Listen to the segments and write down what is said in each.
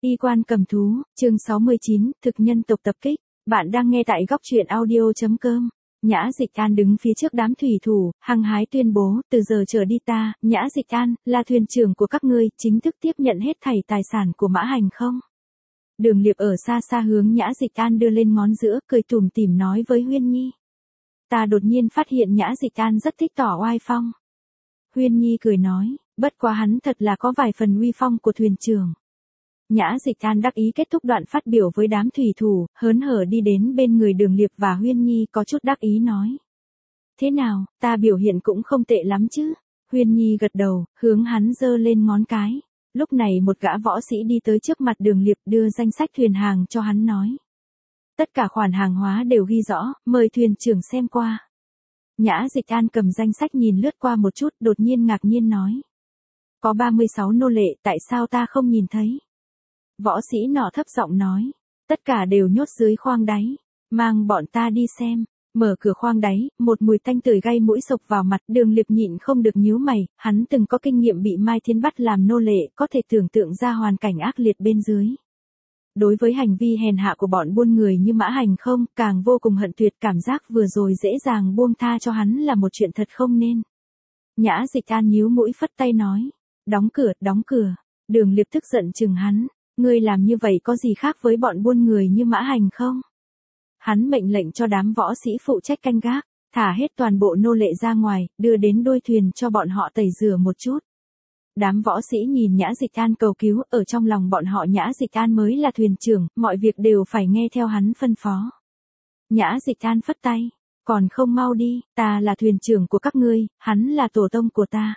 Y quan cầm thú, chương 69, thực nhân tộc tập kích. Bạn đang nghe tại góc truyện audio.com. Nhã Dịch An đứng phía trước đám thủy thủ, hăng hái tuyên bố, từ giờ trở đi ta, Nhã Dịch An, là thuyền trưởng của các ngươi, chính thức tiếp nhận hết thảy tài sản của Mã Hành không? Đường Liệp ở xa xa hướng Nhã Dịch An đưa lên ngón giữa, cười tủm tỉm nói với Huyên Nhi. Ta đột nhiên phát hiện Nhã Dịch An rất thích tỏ oai phong. Huyên Nhi cười nói, bất quá hắn thật là có vài phần uy phong của thuyền trưởng. Nhã Dịch An đắc ý kết thúc đoạn phát biểu với đám thủy thủ, hớn hở đi đến bên người Đường Liệp và Huyên Nhi có chút đắc ý nói. Thế nào, ta biểu hiện cũng không tệ lắm chứ? Huyên Nhi gật đầu, hướng hắn giơ lên ngón cái. Lúc này một gã võ sĩ đi tới trước mặt Đường Liệp đưa danh sách thuyền hàng cho hắn nói. Tất cả khoản hàng hóa đều ghi rõ, mời thuyền trưởng xem qua. Nhã Dịch An cầm danh sách nhìn lướt qua một chút, đột nhiên ngạc nhiên nói. Có 36 nô lệ, tại sao ta không nhìn thấy? Võ sĩ nọ thấp giọng nói, tất cả đều nhốt dưới khoang đáy, mang bọn ta đi xem. Mở cửa khoang đáy, một mùi tanh tưởi gây mũi sộc vào mặt, Đường Liệp nhịn không được nhíu mày, hắn từng có kinh nghiệm bị Mai Thiên bắt làm nô lệ, có thể tưởng tượng ra hoàn cảnh ác liệt bên dưới. Đối với hành vi hèn hạ của bọn buôn người như Mã Hành không, càng vô cùng hận tuyệt, cảm giác vừa rồi dễ dàng buông tha cho hắn là một chuyện thật không nên. Nhã Dịch An nhíu mũi phất tay nói, đóng cửa, đóng cửa. Đường Liệp tức giận chừng hắn, ngươi làm như vậy có gì khác với bọn buôn người như Mã Hành không? Hắn mệnh lệnh cho đám võ sĩ phụ trách canh gác, thả hết toàn bộ nô lệ ra ngoài, đưa đến đuôi thuyền cho bọn họ tẩy rửa một chút. Đám võ sĩ nhìn Nhã Dịch An cầu cứu, ở trong lòng bọn họ Nhã Dịch An mới là thuyền trưởng, mọi việc đều phải nghe theo hắn phân phó. Nhã Dịch An phất tay, còn không mau đi, ta là thuyền trưởng của các ngươi, hắn là tổ tông của ta.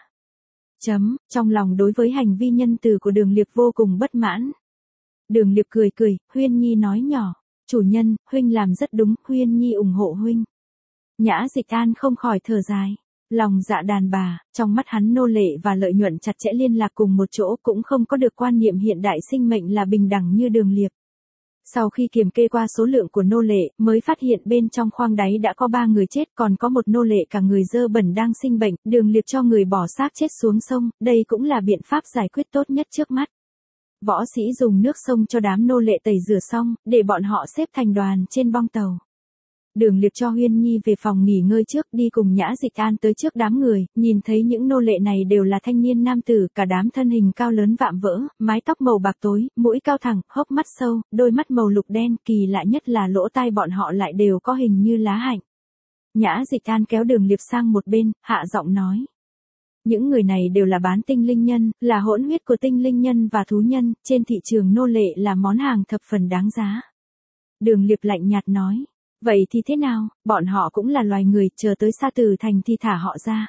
Trong lòng đối với hành vi nhân từ của Đường Liệp vô cùng bất mãn. Đường Liệp cười cười, Huyên Nhi nói nhỏ, chủ nhân, huynh làm rất đúng, Huyên Nhi ủng hộ huynh. Nhã Dịch An không khỏi thở dài. Lòng dạ đàn bà, trong mắt hắn nô lệ và lợi nhuận chặt chẽ liên lạc cùng một chỗ, cũng không có được quan niệm hiện đại sinh mệnh là bình đẳng như Đường Liệp. Sau khi kiểm kê qua số lượng của nô lệ, mới phát hiện bên trong khoang đáy đã có 3 người chết, còn có một nô lệ cả người dơ bẩn đang sinh bệnh, Đường Liệp cho người bỏ xác chết xuống sông, đây cũng là biện pháp giải quyết tốt nhất trước mắt. Võ sĩ dùng nước sông cho đám nô lệ tẩy rửa xong, để bọn họ xếp thành đoàn trên bong tàu. Đường Liệp cho Huyên Nhi về phòng nghỉ ngơi trước, đi cùng Nhã Dịch An tới trước đám người, nhìn thấy những nô lệ này đều là thanh niên nam tử, cả đám thân hình cao lớn vạm vỡ, mái tóc màu bạc tối, mũi cao thẳng, hốc mắt sâu, đôi mắt màu lục đen, kỳ lạ nhất là lỗ tai bọn họ lại đều có hình như lá hạnh. Nhã Dịch An kéo Đường Liệp sang một bên, hạ giọng nói. Những người này đều là bán tinh linh nhân, là hỗn huyết của tinh linh nhân và thú nhân, trên thị trường nô lệ là món hàng thập phần đáng giá. Đường Liệp lạnh nhạt nói. Vậy thì thế nào, bọn họ cũng là loài người, chờ tới Sa Tử Thành thì thả họ ra.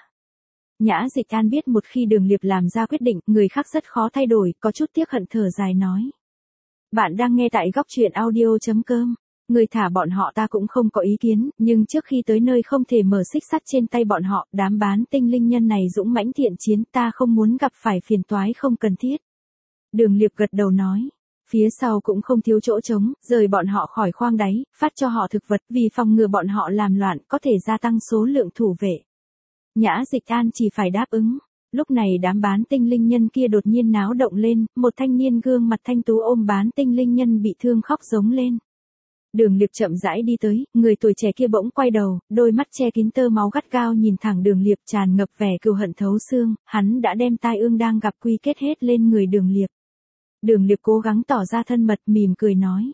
Nhã Dịch An biết một khi Đường Liệp làm ra quyết định, người khác rất khó thay đổi, có chút tiếc hận thở dài nói. Bạn đang nghe tại góc truyện audio.com. Người thả bọn họ ta cũng không có ý kiến, nhưng trước khi tới nơi không thể mở xích sắt trên tay bọn họ, đám bán tinh linh nhân này dũng mãnh thiện chiến, ta không muốn gặp phải phiền toái không cần thiết. Đường Liệp gật đầu nói. Phía sau cũng không thiếu chỗ trống, rời bọn họ khỏi khoang đáy, phát cho họ thực vật, vì phòng ngừa bọn họ làm loạn, có thể gia tăng số lượng thủ vệ. Nhã Dịch An chỉ phải đáp ứng. Lúc này đám bán tinh linh nhân kia đột nhiên náo động lên, một thanh niên gương mặt thanh tú ôm bán tinh linh nhân bị thương khóc giống lên. Đường Liệp chậm rãi đi tới, người tuổi trẻ kia bỗng quay đầu, đôi mắt che kín tơ máu gắt gao nhìn thẳng Đường Liệp, tràn ngập vẻ cừu hận thấu xương, hắn đã đem tai ương đang gặp quy kết hết lên người Đường Liệp. Đường Liệp cố gắng tỏ ra thân mật, mỉm cười nói.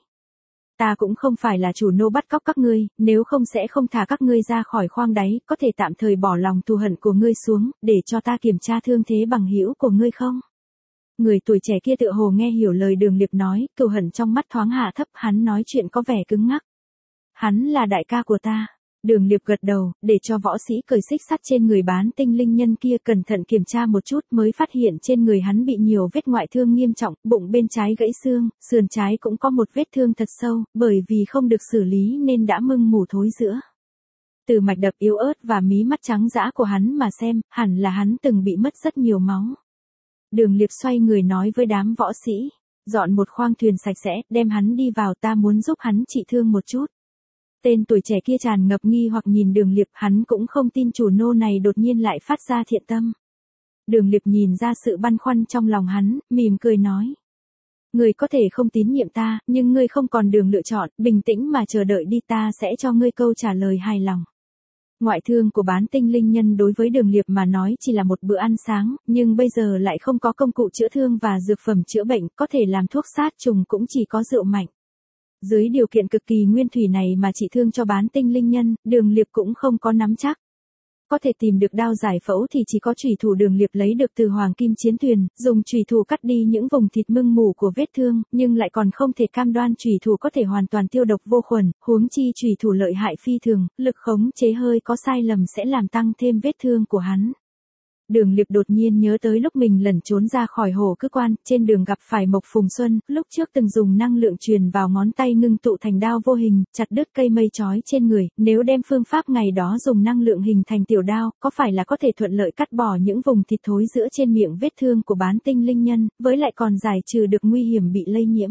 Ta cũng không phải là chủ nô bắt cóc các ngươi, nếu không sẽ không thả các ngươi ra khỏi khoang đáy, có thể tạm thời bỏ lòng thù hận của ngươi xuống, để cho ta kiểm tra thương thế bằng hữu của ngươi không? Người tuổi trẻ kia tựa hồ nghe hiểu lời Đường Liệp nói, cừu hận trong mắt thoáng hạ thấp, hắn nói chuyện có vẻ cứng ngắc. Hắn là đại ca của ta. Đường Liệp gật đầu, để cho võ sĩ cởi xích sắt trên người bán tinh linh nhân kia, cẩn thận kiểm tra một chút, mới phát hiện trên người hắn bị nhiều vết ngoại thương nghiêm trọng, bụng bên trái gãy xương, sườn trái cũng có một vết thương thật sâu, bởi vì không được xử lý nên đã mưng mủ thối rữa. Từ mạch đập yếu ớt và mí mắt trắng dã của hắn mà xem, hẳn là hắn từng bị mất rất nhiều máu. Đường Liệp xoay người nói với đám võ sĩ, dọn một khoang thuyền sạch sẽ, đem hắn đi vào, ta muốn giúp hắn trị thương một chút. Tên tuổi trẻ kia tràn ngập nghi hoặc nhìn Đường Liệp, hắn cũng không tin chủ nô này đột nhiên lại phát ra thiện tâm. Đường Liệp nhìn ra sự băn khoăn trong lòng hắn, mỉm cười nói. Ngươi có thể không tín nhiệm ta, nhưng ngươi không còn đường lựa chọn, bình tĩnh mà chờ đợi đi, ta sẽ cho ngươi câu trả lời hài lòng. Ngoại thương của bán tinh linh nhân đối với Đường Liệp mà nói chỉ là một bữa ăn sáng, nhưng bây giờ lại không có công cụ chữa thương và dược phẩm chữa bệnh, có thể làm thuốc sát trùng cũng chỉ có rượu mạnh. Dưới điều kiện cực kỳ nguyên thủy này mà trị thương cho bán tinh linh nhân, Đường Liệp cũng không có nắm chắc. Có thể tìm được đao giải phẫu thì chỉ có chủy thủ Đường Liệp lấy được từ Hoàng Kim Chiến Thuyền, dùng chủy thủ cắt đi những vùng thịt mưng mủ của vết thương, nhưng lại còn không thể cam đoan chủy thủ có thể hoàn toàn tiêu độc vô khuẩn, huống chi chủy thủ lợi hại phi thường, lực khống chế hơi có sai lầm sẽ làm tăng thêm vết thương của hắn. Đường Liệp đột nhiên nhớ tới lúc mình lẩn trốn ra khỏi Hồ Cư Quan, trên đường gặp phải Mộc Phùng Xuân, lúc trước từng dùng năng lượng truyền vào ngón tay ngưng tụ thành đao vô hình, chặt đứt cây mây chói trên người, nếu đem phương pháp ngày đó dùng năng lượng hình thành tiểu đao, có phải là có thể thuận lợi cắt bỏ những vùng thịt thối giữa trên miệng vết thương của bán tinh linh nhân, với lại còn giải trừ được nguy hiểm bị lây nhiễm.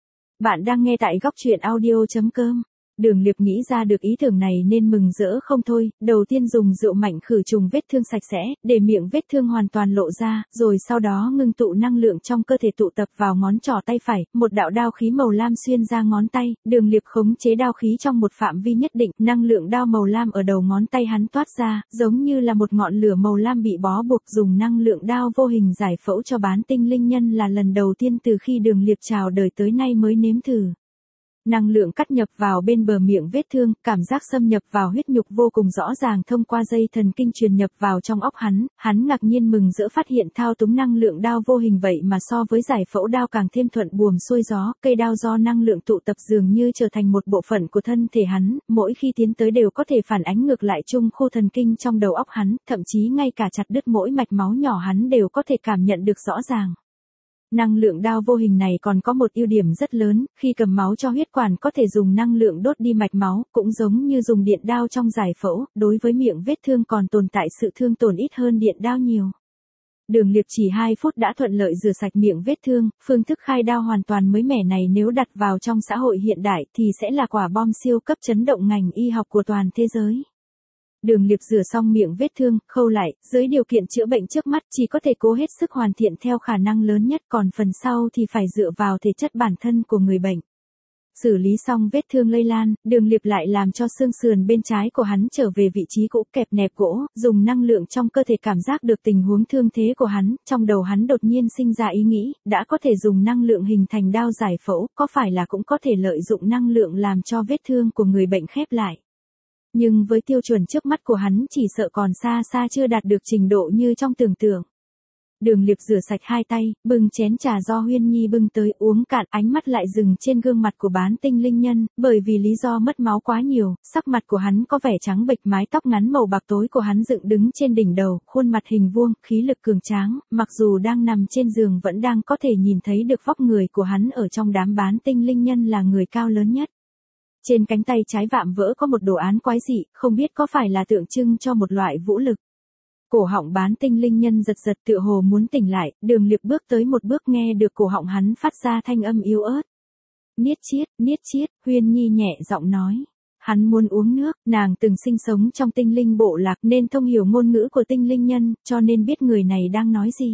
Bạn đang nghe tại góc truyện audio.com. Đường Liệp nghĩ ra được ý tưởng này nên mừng rỡ không thôi, đầu tiên dùng rượu mạnh khử trùng vết thương sạch sẽ, để miệng vết thương hoàn toàn lộ ra, rồi sau đó ngưng tụ năng lượng trong cơ thể tụ tập vào ngón trỏ tay phải, một đạo đao khí màu lam xuyên ra ngón tay, Đường Liệp khống chế đao khí trong một phạm vi nhất định, năng lượng đao màu lam ở đầu ngón tay hắn toát ra, giống như là một ngọn lửa màu lam bị bó buộc, dùng năng lượng đao vô hình giải phẫu cho bán tinh linh nhân là lần đầu tiên từ khi Đường Liệp chào đời tới nay mới nếm thử. Năng lượng cắt nhập vào bên bờ miệng vết thương, cảm giác xâm nhập vào huyết nhục vô cùng rõ ràng thông qua dây thần kinh truyền nhập vào trong óc hắn ngạc nhiên mừng rỡ phát hiện thao túng năng lượng đao vô hình vậy mà so với giải phẫu đao càng thêm thuận buồm xuôi gió, cây đao do năng lượng tụ tập dường như trở thành một bộ phận của thân thể hắn, mỗi khi tiến tới đều có thể phản ánh ngược lại chung khu thần kinh trong đầu óc hắn, thậm chí ngay cả chặt đứt mỗi mạch máu nhỏ hắn đều có thể cảm nhận được rõ ràng. Năng lượng đao vô hình này còn có một ưu điểm rất lớn, khi cầm máu cho huyết quản có thể dùng năng lượng đốt đi mạch máu, cũng giống như dùng điện đao trong giải phẫu, đối với miệng vết thương còn tồn tại sự thương tổn ít hơn điện đao nhiều. Đường Liệp chỉ 2 phút đã thuận lợi rửa sạch miệng vết thương, phương thức khai đao hoàn toàn mới mẻ này nếu đặt vào trong xã hội hiện đại thì sẽ là quả bom siêu cấp chấn động ngành y học của toàn thế giới. Đường Liệp rửa xong miệng vết thương, khâu lại, dưới điều kiện chữa bệnh trước mắt chỉ có thể cố hết sức hoàn thiện theo khả năng lớn nhất, còn phần sau thì phải dựa vào thể chất bản thân của người bệnh. Xử lý xong vết thương lây lan, Đường Liệp lại làm cho xương sườn bên trái của hắn trở về vị trí cũ, kẹp nẹp gỗ, dùng năng lượng trong cơ thể cảm giác được tình huống thương thế của hắn, trong đầu hắn đột nhiên sinh ra ý nghĩ, đã có thể dùng năng lượng hình thành đao giải phẫu, có phải là cũng có thể lợi dụng năng lượng làm cho vết thương của người bệnh khép lại. Nhưng với tiêu chuẩn trước mắt của hắn chỉ sợ còn xa xa chưa đạt được trình độ như trong tưởng tượng. Đường Liệp rửa sạch 2 tay, bưng chén trà do Huyên Nhi bưng tới uống cạn, ánh mắt lại dừng trên gương mặt của bán tinh linh nhân, bởi vì lý do mất máu quá nhiều, sắc mặt của hắn có vẻ trắng bệch, mái tóc ngắn màu bạc tối của hắn dựng đứng trên đỉnh đầu, khuôn mặt hình vuông, khí lực cường tráng, mặc dù đang nằm trên giường vẫn đang có thể nhìn thấy được vóc người của hắn ở trong đám bán tinh linh nhân là người cao lớn nhất. Trên cánh tay trái vạm vỡ có một đồ án quái dị, không biết có phải là tượng trưng cho một loại vũ lực. Cổ họng bán tinh linh nhân giật giật tựa hồ muốn tỉnh lại, Đường Liệp bước tới một bước nghe được cổ họng hắn phát ra thanh âm yếu ớt. Niết chiết, Huyên Nhi nhẹ giọng nói. Hắn muốn uống nước, nàng từng sinh sống trong tinh linh bộ lạc nên thông hiểu ngôn ngữ của tinh linh nhân, cho nên biết người này đang nói gì.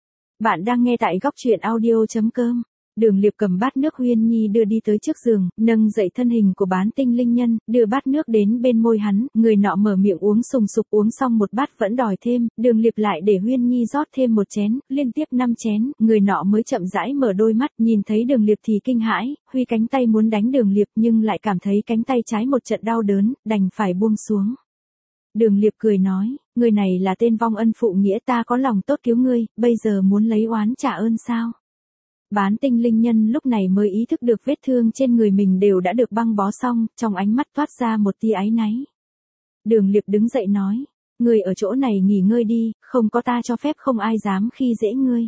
Bạn đang nghe tại góc truyện audio.com. Đường Liệp cầm bát nước Huyên Nhi đưa đi tới trước giường, nâng dậy thân hình của bán tinh linh nhân, đưa bát nước đến bên môi hắn, người nọ mở miệng uống sùng sục, uống xong một bát vẫn đòi thêm, Đường Liệp lại để Huyên Nhi rót thêm một chén, liên tiếp 5 chén, người nọ mới chậm rãi mở đôi mắt, nhìn thấy Đường Liệp thì kinh hãi, huy cánh tay muốn đánh Đường Liệp nhưng lại cảm thấy cánh tay trái một trận đau đớn, đành phải buông xuống. Đường Liệp cười nói, người này là tên vong ân phụ nghĩa, ta có lòng tốt cứu ngươi, bây giờ muốn lấy oán trả ơn sao? Bán tinh linh nhân lúc này mới ý thức được vết thương trên người mình đều đã được băng bó xong, trong ánh mắt toát ra một tia áy náy. Đường Liệp đứng dậy nói, ngươi ở chỗ này nghỉ ngơi đi, không có ta cho phép không ai dám khi dễ ngươi.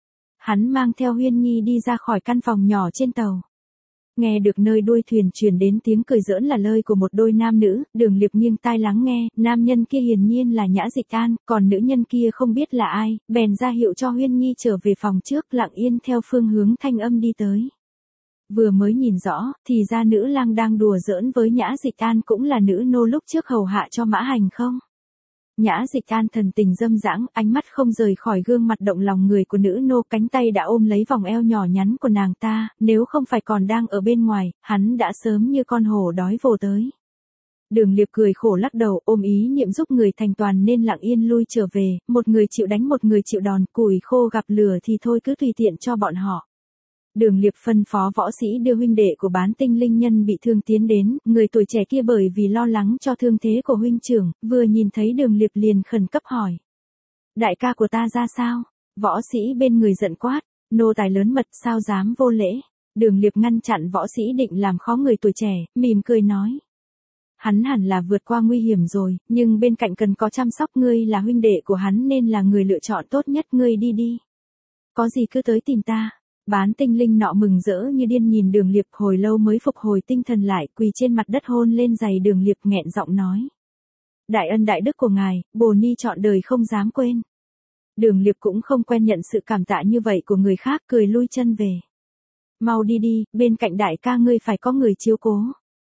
Hắn mang theo Huyên Nhi đi ra khỏi căn phòng nhỏ trên tàu. Nghe được nơi đuôi thuyền truyền đến tiếng cười giỡn là lời của một đôi nam nữ, Đường Liệp nghiêng tai lắng nghe, nam nhân kia hiển nhiên là Nhã Dịch An, còn nữ nhân kia không biết là ai, bèn ra hiệu cho Huyên Nhi trở về phòng trước, lặng yên theo phương hướng thanh âm đi tới. Vừa mới nhìn rõ, thì ra nữ lang đang đùa giỡn với Nhã Dịch An cũng là nữ nô lúc trước hầu hạ cho Mã Hành không? Nhã Dịch An thần tình dâm dãng, ánh mắt không rời khỏi gương mặt động lòng người của nữ nô, cánh tay đã ôm lấy vòng eo nhỏ nhắn của nàng ta, nếu không phải còn đang ở bên ngoài, hắn đã sớm như con hổ đói vồ tới. Đường Liệp cười khổ lắc đầu, ôm ý niệm giúp người thành toàn nên lặng yên lui trở về, một người chịu đánh một người chịu đòn, củi khô gặp lửa thì thôi cứ tùy tiện cho bọn họ. Đường Liệp phân phó võ sĩ đưa huynh đệ của Bán Tinh Linh Nhân bị thương tiến đến, người tuổi trẻ kia bởi vì lo lắng cho thương thế của huynh trưởng, vừa nhìn thấy Đường Liệp liền khẩn cấp hỏi. Đại ca của ta ra sao? Võ sĩ bên người giận quát, nô tài lớn mật sao dám vô lễ. Đường Liệp ngăn chặn võ sĩ định làm khó người tuổi trẻ, mỉm cười nói. Hắn hẳn là vượt qua nguy hiểm rồi, nhưng bên cạnh cần có chăm sóc, ngươi là huynh đệ của hắn nên là người lựa chọn tốt nhất, ngươi đi đi. Có gì cứ tới tìm ta. Bán Tinh Linh nọ mừng rỡ như điên nhìn Đường Liệp, hồi lâu mới phục hồi tinh thần lại, quỳ trên mặt đất hôn lên giày Đường Liệp, nghẹn giọng nói. Đại ân đại đức của ngài, bồ ni trọn đời không dám quên. Đường Liệp cũng không quen nhận sự cảm tạ như vậy của người khác, cười lui chân về. Mau đi đi, bên cạnh đại ca ngươi phải có người chiếu cố.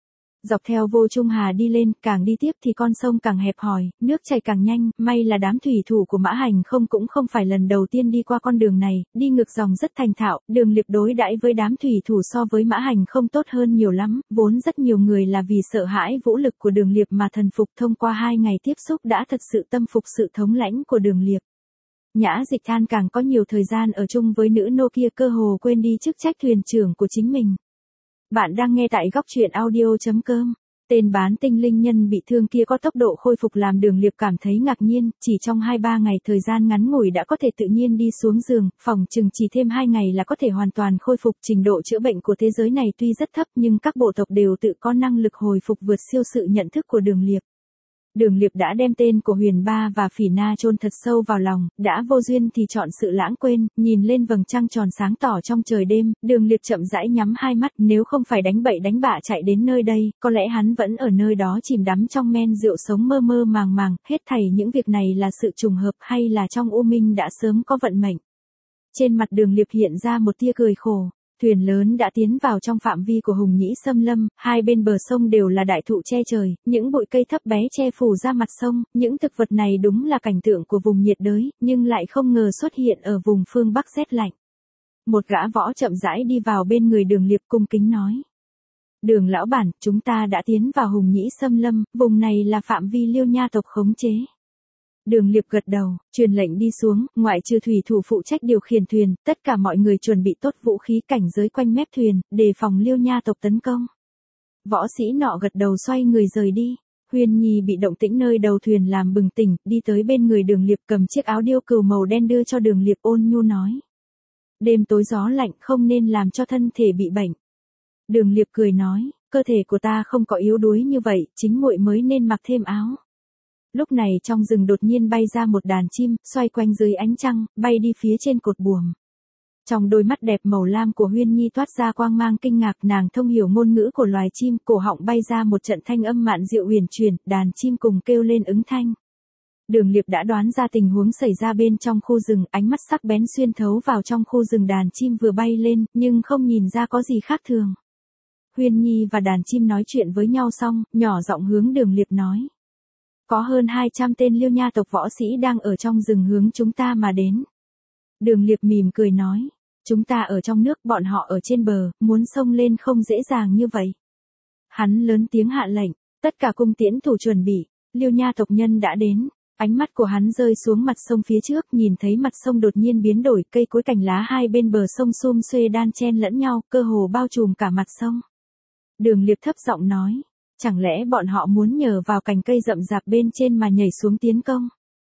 Dọc theo Vô Trung Hà đi lên, càng đi tiếp thì con sông càng hẹp hòi, nước chảy càng nhanh, may là đám thủy thủ của Mã Hành không cũng không phải lần đầu tiên đi qua con đường này, đi ngược dòng rất thành thạo, Đường Liệp đối đãi với đám thủy thủ so với Mã Hành không tốt hơn nhiều lắm, vốn rất nhiều người là vì sợ hãi vũ lực của Đường Liệp mà thần phục, thông qua 2 ngày tiếp xúc đã thật sự tâm phục sự thống lãnh của Đường Liệp. Nhã Dịch An càng có nhiều thời gian ở chung với nữ nô kia, cơ hồ quên đi chức trách thuyền trưởng của chính mình. Bạn đang nghe tại góc truyện audio.com. Tên Bán Tinh Linh Nhân bị thương kia có tốc độ khôi phục làm Đường Liệp cảm thấy ngạc nhiên, chỉ trong 2-3 ngày thời gian ngắn ngủi đã có thể tự nhiên đi xuống giường, phòng chừng chỉ thêm 2 ngày là có thể hoàn toàn khôi phục. Trình độ chữa bệnh của thế giới này tuy rất thấp nhưng các bộ tộc đều tự có năng lực hồi phục vượt siêu sự nhận thức của Đường Liệp. Đường Liệp đã đem tên của Huyền Ba và Phỉ Na chôn thật sâu vào lòng, đã vô duyên thì chọn sự lãng quên, nhìn lên vầng trăng tròn sáng tỏ trong trời đêm, Đường Liệp chậm rãi nhắm hai mắt, nếu không phải đánh bậy đánh bạ chạy đến nơi đây, có lẽ hắn vẫn ở nơi đó chìm đắm trong men rượu sống mơ mơ màng màng, hết thảy những việc này là sự trùng hợp hay là trong u minh đã sớm có vận mệnh. Trên mặt Đường Liệp hiện ra một tia cười khổ. Thuyền lớn đã tiến vào trong phạm vi của Hùng Nhĩ Xâm Lâm, hai bên bờ sông đều là đại thụ che trời, những bụi cây thấp bé che phủ ra mặt sông, những thực vật này đúng là cảnh tượng của vùng nhiệt đới, nhưng lại không ngờ xuất hiện ở vùng phương Bắc rét lạnh. Một gã võ chậm rãi đi vào bên người Đường Liệp cung kính nói. Đường lão bản, chúng ta đã tiến vào Hùng Nhĩ Xâm Lâm, vùng này là phạm vi Liêu Nha tộc khống chế. Đường Liệp gật đầu, truyền lệnh đi xuống, ngoại trừ thủy thủ phụ trách điều khiển thuyền, tất cả mọi người chuẩn bị tốt vũ khí cảnh giới quanh mép thuyền, đề phòng Liêu Nha tộc tấn công. Võ sĩ nọ gật đầu xoay người rời đi. Huyên Nhi bị động tĩnh nơi đầu thuyền làm bừng tỉnh, đi tới bên người Đường Liệp cầm chiếc áo điêu cừu màu đen đưa cho Đường Liệp, ôn nhu nói. Đêm tối gió lạnh không nên làm cho thân thể bị bệnh. Đường Liệp cười nói, cơ thể của ta không có yếu đuối như vậy, chính muội mới nên mặc thêm áo. Lúc này trong rừng đột nhiên bay ra một đàn chim, xoay quanh dưới ánh trăng, bay đi phía trên cột buồm. Trong đôi mắt đẹp màu lam của Huyên Nhi toát ra quang mang kinh ngạc, nàng thông hiểu ngôn ngữ của loài chim, cổ họng bay ra một trận thanh âm mạn diệu huyền truyền, đàn chim cùng kêu lên ứng thanh. Đường Liệp đã đoán ra tình huống xảy ra bên trong khu rừng, ánh mắt sắc bén xuyên thấu vào trong khu rừng, đàn chim vừa bay lên, nhưng không nhìn ra có gì khác thường. Huyên Nhi và đàn chim nói chuyện với nhau xong, nhỏ giọng hướng Đường Liệp nói. Có hơn 200 tên Liêu Nha tộc võ sĩ đang ở trong rừng hướng chúng ta mà đến. Đường Liệp mỉm cười nói, chúng ta ở trong nước, bọn họ ở trên bờ, muốn xông lên không dễ dàng như vậy. Hắn lớn tiếng hạ lệnh, tất cả cung tiễn thủ chuẩn bị, Liêu Nha tộc nhân đã đến. Ánh mắt của hắn rơi xuống mặt sông phía trước, nhìn thấy mặt sông đột nhiên biến đổi, cây cối cành lá hai bên bờ sông sum xuê đan chen lẫn nhau, cơ hồ bao trùm cả mặt sông. Đường Liệp thấp giọng nói. Chẳng lẽ bọn họ muốn nhờ vào cành cây rậm rạp bên trên mà nhảy xuống tiến công?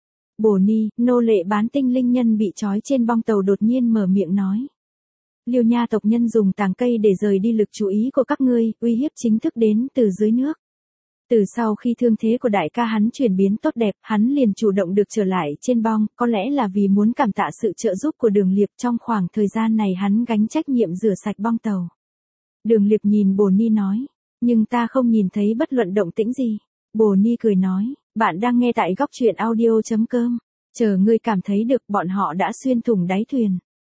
Bồ Ni, nô lệ Bán Tinh Linh Nhân bị trói trên bong tàu đột nhiên mở miệng nói. Liêu Nha tộc nhân dùng tàng cây để rời đi lực chú ý của các ngươi, uy hiếp chính thức đến từ dưới nước. Từ sau khi thương thế của đại ca hắn chuyển biến tốt đẹp, hắn liền chủ động được trở lại trên bong, có lẽ là vì muốn cảm tạ sự trợ giúp của Đường Liệp. Trong khoảng thời gian này hắn gánh trách nhiệm rửa sạch bong tàu. Đường Liệp nhìn Bồ Ni nói. Nhưng ta không nhìn thấy bất luận động tĩnh gì. Bồ Ni cười nói, bạn đang nghe tại góc truyện audio.com. Chờ ngươi cảm thấy được, bọn họ đã xuyên thủng đáy thuyền.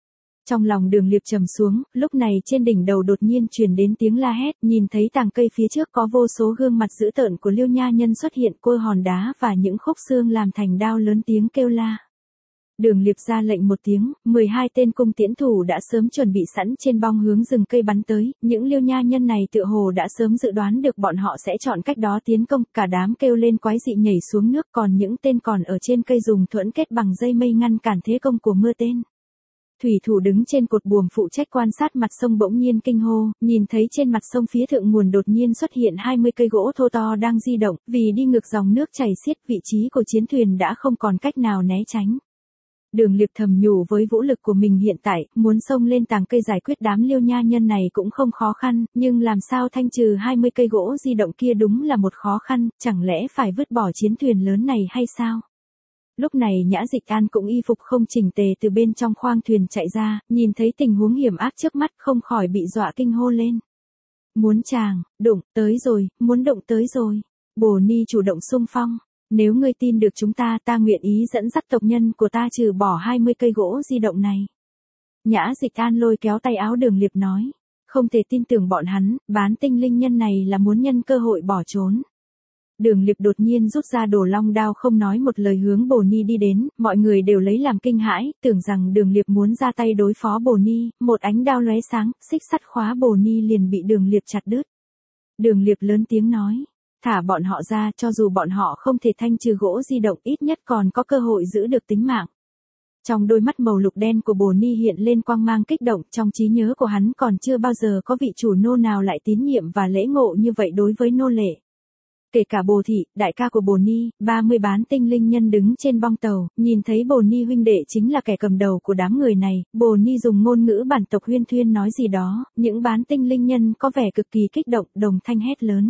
Trong lòng Đường Liệp trầm xuống, lúc này trên đỉnh đầu đột nhiên truyền đến tiếng la hét, nhìn thấy tàng cây phía trước có vô số gương mặt dữ tợn của Liêu Nha Nhân xuất hiện, côi hòn đá và những khúc xương làm thành đao lớn tiếng kêu la. Đường Liệp ra lệnh một tiếng, 12 tên cung tiễn thủ đã sớm chuẩn bị sẵn trên bong hướng rừng cây bắn tới, những Liêu Nha Nhân này tựa hồ đã sớm dự đoán được bọn họ sẽ chọn cách đó tiến công, cả đám kêu lên quái dị nhảy xuống nước, còn những tên còn ở trên cây dùng thuẫn kết bằng dây mây ngăn cản thế công của mưa tên. Thủy thủ đứng trên cột buồm phụ trách quan sát mặt sông bỗng nhiên kinh hô, nhìn thấy trên mặt sông phía thượng nguồn đột nhiên xuất hiện 20 cây gỗ thô to đang di động, vì đi ngược dòng nước chảy xiết, vị trí của chiến thuyền đã không còn cách nào né tránh. Đường Liệp thầm nhủ với vũ lực của mình hiện tại, muốn xông lên tàng cây giải quyết đám Liêu Nha Nhân này cũng không khó khăn, nhưng làm sao thanh trừ 20 cây gỗ di động kia đúng là một khó khăn, chẳng lẽ phải vứt bỏ chiến thuyền lớn này hay sao? Lúc này Nhã Dịch An cũng y phục không chỉnh tề từ bên trong khoang thuyền chạy ra, nhìn thấy tình huống hiểm ác trước mắt không khỏi bị dọa kinh hô lên. Muốn chàng, đụng, tới rồi, muốn động tới rồi. Bồ Ni chủ động xung phong. Nếu ngươi tin được chúng ta, ta nguyện ý dẫn dắt tộc nhân của ta trừ bỏ 20 cây gỗ di động này. Nhã Dịch An lôi kéo tay áo Đường Liệp nói. Không thể tin tưởng bọn hắn, bán tinh linh nhân này là muốn nhân cơ hội bỏ trốn. Đường Liệp đột nhiên rút ra đồ long đao không nói một lời hướng Bồ Ni đi đến, mọi người đều lấy làm kinh hãi, tưởng rằng Đường Liệp muốn ra tay đối phó Bồ Ni, một ánh đao lóe sáng, xích sắt khóa Bồ Ni liền bị Đường Liệp chặt đứt. Đường Liệp lớn tiếng nói, thả bọn họ ra, cho dù bọn họ không thể thanh trừ gỗ di động ít nhất còn có cơ hội giữ được tính mạng. Trong đôi mắt màu lục đen của Bồ Ni hiện lên quang mang kích động, trong trí nhớ của hắn còn chưa bao giờ có vị chủ nô nào lại tín nhiệm và lễ ngộ như vậy đối với nô lệ. Kể cả Bồ Thị, đại ca của Bồ Ni, 30 bán tinh linh nhân đứng trên bong tàu, nhìn thấy Bồ Ni huynh đệ chính là kẻ cầm đầu của đám người này, Bồ Ni dùng ngôn ngữ bản tộc huyên thuyên nói gì đó, những bán tinh linh nhân có vẻ cực kỳ kích động, đồng thanh hét lớn.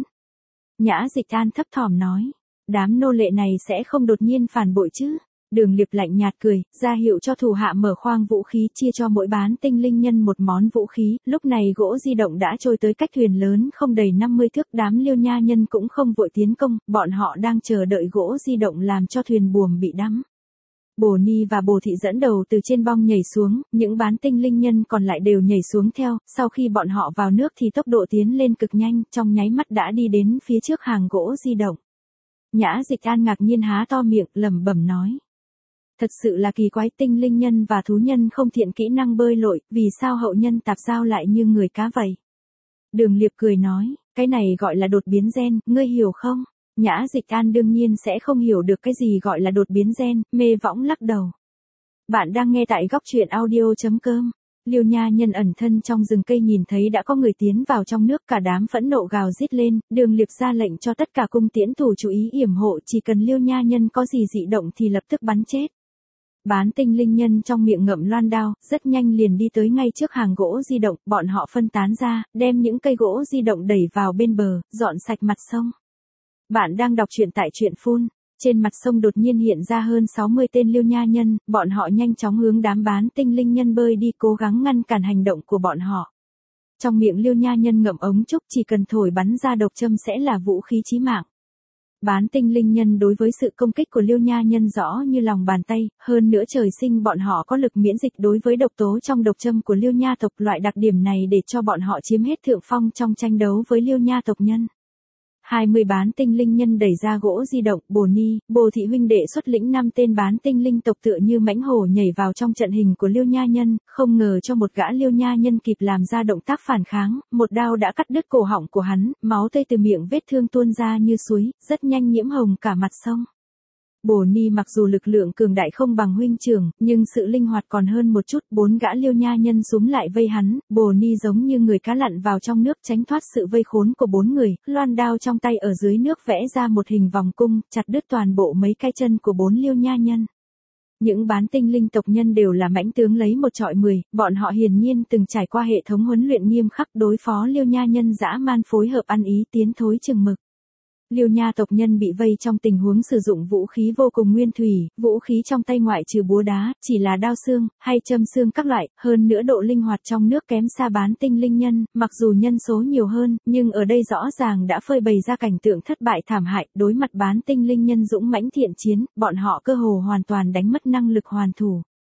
Nhã Dịch An thấp thỏm nói, đám nô lệ này sẽ không đột nhiên phản bội chứ? Đường Liệp lạnh nhạt cười, ra hiệu cho thủ hạ mở khoang vũ khí, chia cho mỗi bán tinh linh nhân một món vũ khí, lúc này gỗ di động đã trôi tới cách thuyền lớn không đầy 50 thước, đám Liêu Nha Nhân cũng không vội tiến công, bọn họ đang chờ đợi gỗ di động làm cho thuyền buồm bị đắm. Bồ Ni và Bồ Thị dẫn đầu từ trên bong nhảy xuống, những bán tinh linh nhân còn lại đều nhảy xuống theo, sau khi bọn họ vào nước thì tốc độ tiến lên cực nhanh, trong nháy mắt đã đi đến phía trước hàng gỗ di động. Nhã Dịch An ngạc nhiên há to miệng, lẩm bẩm nói. Thật sự là kỳ quái, tinh linh nhân và thú nhân không thiện kỹ năng bơi lội, vì sao hậu nhân tạp giao lại như người cá vậy? Đường Liệp cười nói, cái này gọi là đột biến gen, ngươi hiểu không? Nhã Dịch An đương nhiên sẽ không hiểu được cái gì gọi là đột biến gen, mê võng lắc đầu. Bạn đang nghe tại góc truyện audio.com. Liêu Nha Nhân ẩn thân trong rừng cây nhìn thấy đã có người tiến vào trong nước, cả đám phẫn nộ gào rít lên, Đường Liệp ra lệnh cho tất cả cung tiễn thủ chú ý yểm hộ, chỉ cần Liêu Nha Nhân có gì dị động thì lập tức bắn chết. Bán tinh linh nhân trong miệng ngậm loan đao, rất nhanh liền đi tới ngay trước hàng gỗ di động, bọn họ phân tán ra, đem những cây gỗ di động đẩy vào bên bờ, dọn sạch mặt sông. Bạn đang đọc truyện tại truyện Phun. Trên mặt sông đột nhiên hiện ra hơn 60 tên Liêu Nha Nhân, bọn họ nhanh chóng hướng đám bán tinh linh nhân bơi đi, cố gắng ngăn cản hành động của bọn họ. Trong miệng Liêu Nha Nhân ngậm ống trúc, chỉ cần thổi bắn ra độc châm sẽ là vũ khí chí mạng. Bán tinh linh nhân đối với sự công kích của Liêu Nha Nhân rõ như lòng bàn tay, hơn nữa trời sinh bọn họ có lực miễn dịch đối với độc tố trong độc châm của Liêu Nha tộc, loại đặc điểm này để cho bọn họ chiếm hết thượng phong trong tranh đấu với Liêu Nha tộc nhân. 20 bán tinh linh nhân đẩy ra gỗ di động, Bồ Ni, Bồ Thị huynh đệ xuất lĩnh 5 tên bán tinh linh tộc tựa như mãnh hổ nhảy vào trong trận hình của Liêu Nha Nhân, không ngờ cho một gã Liêu Nha Nhân kịp làm ra động tác phản kháng, một đao đã cắt đứt cổ họng của hắn, máu tươi từ miệng vết thương tuôn ra như suối, rất nhanh nhiễm hồng cả mặt sông. Bồ Ni mặc dù lực lượng cường đại không bằng huynh trưởng, nhưng sự linh hoạt còn hơn một chút, 4 gã Liêu Nha Nhân xúm lại vây hắn, Bồ Ni giống như người cá lặn vào trong nước tránh thoát sự vây khốn của 4 người, loan đao trong tay ở dưới nước vẽ ra một hình vòng cung, chặt đứt toàn bộ mấy cái chân của 4 Liêu Nha Nhân. Những bán tinh linh tộc nhân đều là mãnh tướng lấy một trọi 10, bọn họ hiển nhiên từng trải qua hệ thống huấn luyện nghiêm khắc, đối phó Liêu Nha Nhân dã man phối hợp ăn ý tiến thối chừng mực. Liêu Nha tộc nhân bị vây trong tình huống sử dụng vũ khí vô cùng nguyên thủy, vũ khí trong tay ngoại trừ búa đá, chỉ là đao xương, hay châm xương các loại, hơn nữa độ linh hoạt trong nước kém xa bán tinh linh nhân, mặc dù nhân số nhiều hơn, nhưng ở đây rõ ràng đã phơi bày ra cảnh tượng thất bại thảm hại, đối mặt bán tinh linh nhân dũng mãnh thiện chiến, bọn họ cơ hồ hoàn toàn đánh mất năng lực hoàn thủ.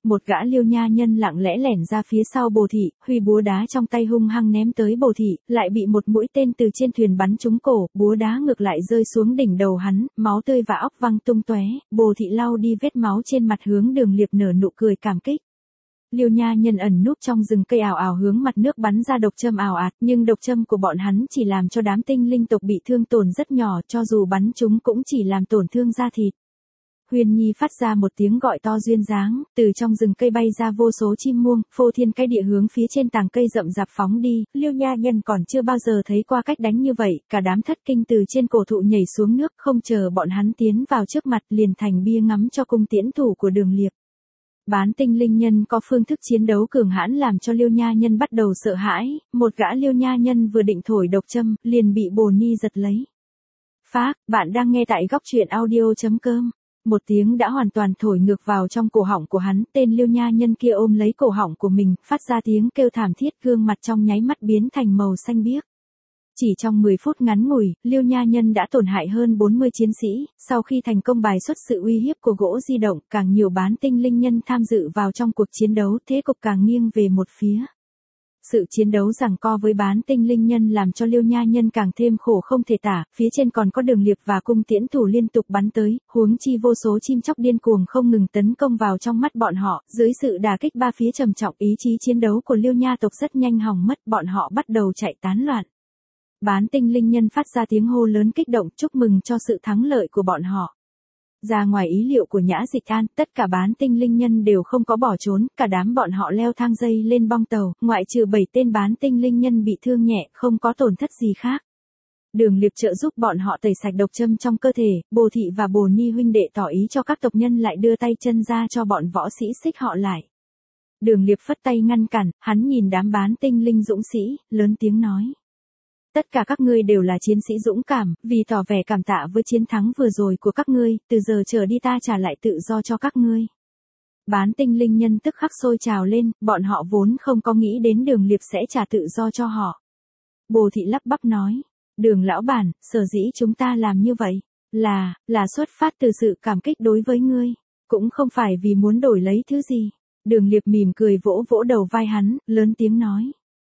Một gã Liêu nha nhân lặng lẽ lẻn ra phía sau Bồ Thị, huy búa đá trong tay hung hăng ném tới Bồ Thị, lại bị một mũi tên từ trên thuyền bắn trúng cổ, búa đá ngược lại rơi xuống đỉnh đầu hắn, máu tươi và óc văng tung tóe. Bồ Thị lau đi vết máu trên mặt, hướng Đường Liệp nở nụ cười cảm kích. Liêu nha nhân ẩn núp trong rừng cây ảo ảo hướng mặt nước bắn ra độc châm ảo ạt, nhưng độc châm của bọn hắn chỉ làm cho đám tinh linh tộc bị thương tổn rất nhỏ, cho dù bắn chúng cũng chỉ làm tổn thương da thịt. Huyền Nhi phát ra một tiếng gọi to duyên dáng, từ trong rừng cây bay ra vô số chim muông, phô thiên cái địa hướng phía trên tàng cây rậm rạp phóng đi. Liêu nha nhân còn chưa bao giờ thấy qua cách đánh như vậy, cả đám thất kinh từ trên cổ thụ nhảy xuống nước, không chờ bọn hắn tiến vào trước mặt liền thành bia ngắm cho cung tiễn thủ của Đường Liệp. Bán tinh linh nhân có phương thức chiến đấu cường hãn làm cho Liêu nha nhân bắt đầu sợ hãi, một gã Liêu nha nhân vừa định thổi độc châm, liền bị Bồ Ni giật lấy. Phác, bạn đang nghe tại góc truyện audio.com. Một tiếng đã hoàn toàn thổi ngược vào trong cổ họng của hắn, tên Liêu nha nhân kia ôm lấy cổ họng của mình, phát ra tiếng kêu thảm thiết, gương mặt trong nháy mắt biến thành màu xanh biếc. Chỉ trong 10 phút ngắn ngủi, Liêu nha nhân đã tổn hại hơn 40 chiến sĩ, sau khi thành công bài xuất sự uy hiếp của gỗ di động, càng nhiều bán tinh linh nhân tham dự vào trong cuộc chiến đấu, thế cục càng nghiêng về một phía. Sự chiến đấu giằng co với bán tinh linh nhân làm cho Liêu nha nhân càng thêm khổ không thể tả, phía trên còn có Đường Liệp và cung tiễn thủ liên tục bắn tới, huống chi vô số chim chóc điên cuồng không ngừng tấn công vào trong mắt bọn họ, dưới sự đả kích ba phía trầm trọng, ý chí chiến đấu của Liêu nha tộc rất nhanh hỏng mất, bọn họ bắt đầu chạy tán loạn. Bán tinh linh nhân phát ra tiếng hô lớn kích động chúc mừng cho sự thắng lợi của bọn họ. Ra ngoài ý liệu của Nhã Dịch An, tất cả bán tinh linh nhân đều không có bỏ trốn, cả đám bọn họ leo thang dây lên bong tàu, ngoại trừ 7 tên bán tinh linh nhân bị thương nhẹ, không có tổn thất gì khác. Đường Liệp trợ giúp bọn họ tẩy sạch độc châm trong cơ thể, Bồ Thị và Bồ Ni huynh đệ tỏ ý cho các tộc nhân lại đưa tay chân ra cho bọn võ sĩ xích họ lại. Đường Liệp phất tay ngăn cản, hắn nhìn đám bán tinh linh dũng sĩ, lớn tiếng nói. Tất cả các ngươi đều là chiến sĩ dũng cảm, vì tỏ vẻ cảm tạ với chiến thắng vừa rồi của các ngươi, từ giờ trở đi ta trả lại tự do cho các ngươi. Bán tinh linh nhân tức khắc sôi trào lên, bọn họ vốn không có nghĩ đến Đường Liệp sẽ trả tự do cho họ. Bồ Thị lắp bắp nói, Đường lão bản, sở dĩ chúng ta làm như vậy, là xuất phát từ sự cảm kích đối với ngươi, cũng không phải vì muốn đổi lấy thứ gì. Đường Liệp mỉm cười vỗ vỗ đầu vai hắn, lớn tiếng nói.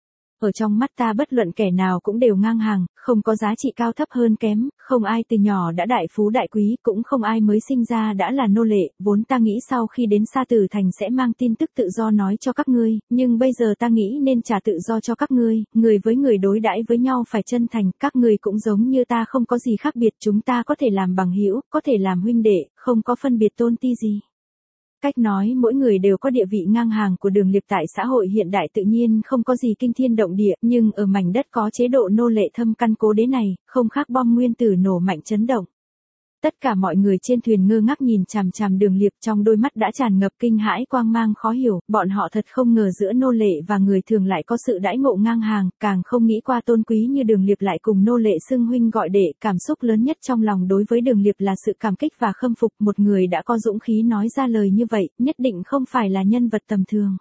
Ở trong mắt ta bất luận kẻ nào cũng đều ngang hàng, không có giá trị cao thấp hơn kém, không ai từ nhỏ đã đại phú đại quý, cũng không ai mới sinh ra đã là nô lệ, vốn ta nghĩ sau khi đến Sa Tử Thành sẽ mang tin tức tự do nói cho các ngươi, nhưng bây giờ ta nghĩ nên trả tự do cho các ngươi, người với người đối đãi với nhau phải chân thành, các ngươi cũng giống như ta không có gì khác biệt, chúng ta có thể làm bằng hữu, có thể làm huynh đệ, không có phân biệt tôn ti gì. Cách nói mỗi người đều có địa vị ngang hàng của Đường Liệp tại xã hội hiện đại tự nhiên không có gì kinh thiên động địa, nhưng ở mảnh đất có chế độ nô lệ thâm căn cố đế này, không khác bom nguyên tử nổ mạnh chấn động. Tất cả mọi người trên thuyền ngơ ngác nhìn chằm chằm Đường Liệp, trong đôi mắt đã tràn ngập kinh hãi quang mang khó hiểu, bọn họ thật không ngờ giữa nô lệ và người thường lại có sự đãi ngộ ngang hàng, càng không nghĩ qua tôn quý như Đường Liệp lại cùng nô lệ xưng huynh gọi đệ, cảm xúc lớn nhất trong lòng đối với Đường Liệp là sự cảm kích và khâm phục, một người đã có dũng khí nói ra lời như vậy, nhất định không phải là nhân vật tầm thường.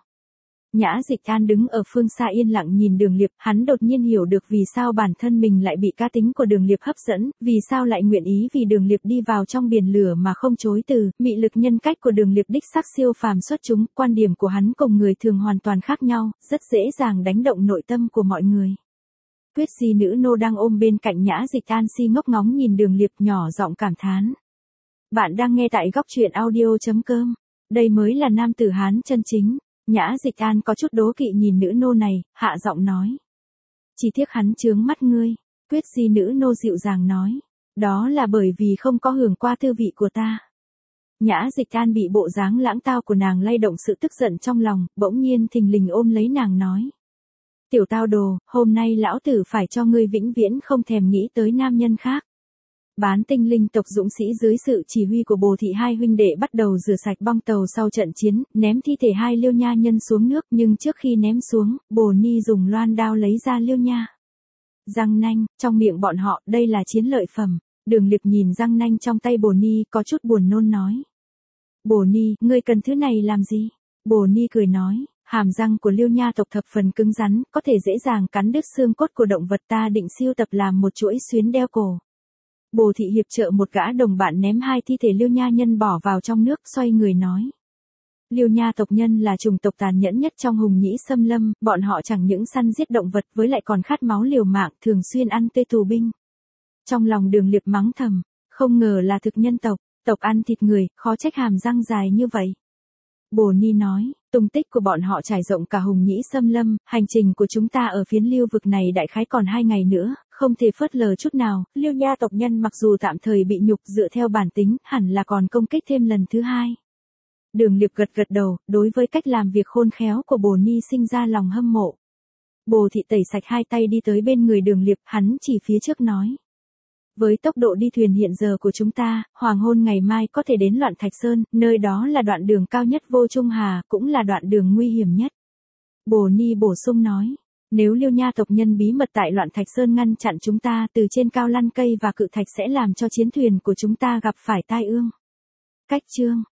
Nhã Dịch An đứng ở phương xa yên lặng nhìn Đường Liệp, hắn đột nhiên hiểu được vì sao bản thân mình lại bị cá tính của Đường Liệp hấp dẫn, vì sao lại nguyện ý vì Đường Liệp đi vào trong biển lửa mà không chối từ, mị lực nhân cách của Đường Liệp đích xác siêu phàm xuất chúng, quan điểm của hắn cùng người thường hoàn toàn khác nhau, rất dễ dàng đánh động nội tâm của mọi người. Quyết Di nữ nô đang ôm bên cạnh Nhã Dịch An si ngốc ngóng nhìn Đường Liệp nhỏ giọng cảm thán. Bạn đang nghe tại góc truyện audio.com, đây mới là nam tử Hán chân chính. Nhã Dịch An có chút đố kỵ nhìn nữ nô này, hạ giọng nói. Chỉ tiếc hắn chướng mắt ngươi, Quyết Di nữ nô dịu dàng nói. Đó là bởi vì không có hưởng qua thư vị của ta. Nhã Dịch An bị bộ dáng lãng tao của nàng lay động sự tức giận trong lòng, bỗng nhiên thình lình ôm lấy nàng nói. Tiểu tao đồ, hôm nay lão tử phải cho ngươi vĩnh viễn không thèm nghĩ tới nam nhân khác. Bán tinh linh tộc dũng sĩ dưới sự chỉ huy của Bồ Thị hai huynh đệ bắt đầu rửa sạch bong tàu sau trận chiến, ném thi thể hai Liêu nha nhân xuống nước, nhưng trước khi ném xuống, Bồ Ni dùng loan đao lấy ra Liêu nha răng nanh, trong miệng bọn họ, đây là chiến lợi phẩm. Đường Liệp nhìn răng nanh trong tay Bồ Ni có chút buồn nôn nói. Bồ Ni, ngươi cần thứ này làm gì? Bồ Ni cười nói. Hàm răng của Liêu nha tộc thập phần cứng rắn, có thể dễ dàng cắn đứt xương cốt của động vật, ta định siêu tập làm một chuỗi xuyến đeo cổ. Bồ Thị hiệp trợ một gã đồng bạn ném hai thi thể Liêu nha nhân bỏ vào trong nước, xoay người nói. Liêu Nha tộc nhân là chủng tộc tàn nhẫn nhất trong Hùng Nhĩ xâm lâm, bọn họ chẳng những săn giết động vật với lại còn khát máu liều mạng, thường xuyên ăn tê tù binh. Trong lòng Đường Liệp mắng thầm, không ngờ là thực nhân tộc, tộc ăn thịt người, khó trách hàm răng dài như vậy. Bồ Ni nói, tung tích của bọn họ trải rộng cả Hùng Nhĩ xâm lâm, hành trình của chúng ta ở phiến lưu vực này đại khái còn 2 ngày nữa, không thể phớt lờ chút nào. Liêu Nha tộc nhân mặc dù tạm thời bị nhục, dựa theo bản tính, hẳn là còn công kích thêm lần thứ 2. Đường Liệp gật gật đầu, đối với cách làm việc khôn khéo của Bồ Ni sinh ra lòng hâm mộ. Bồ Thị tẩy sạch 2 tay đi tới bên người Đường Liệp, hắn chỉ phía trước nói. Với tốc độ đi thuyền hiện giờ của chúng ta, hoàng hôn ngày mai có thể đến Loạn Thạch Sơn, nơi đó là đoạn đường cao nhất Vô Trung Hà, cũng là đoạn đường nguy hiểm nhất. Bồ Ni bổ sung nói, nếu Liêu Nha tộc nhân bí mật tại Loạn Thạch Sơn ngăn chặn chúng ta từ trên cao lăn cây và cự thạch sẽ làm cho chiến thuyền của chúng ta gặp phải tai ương. Cách chương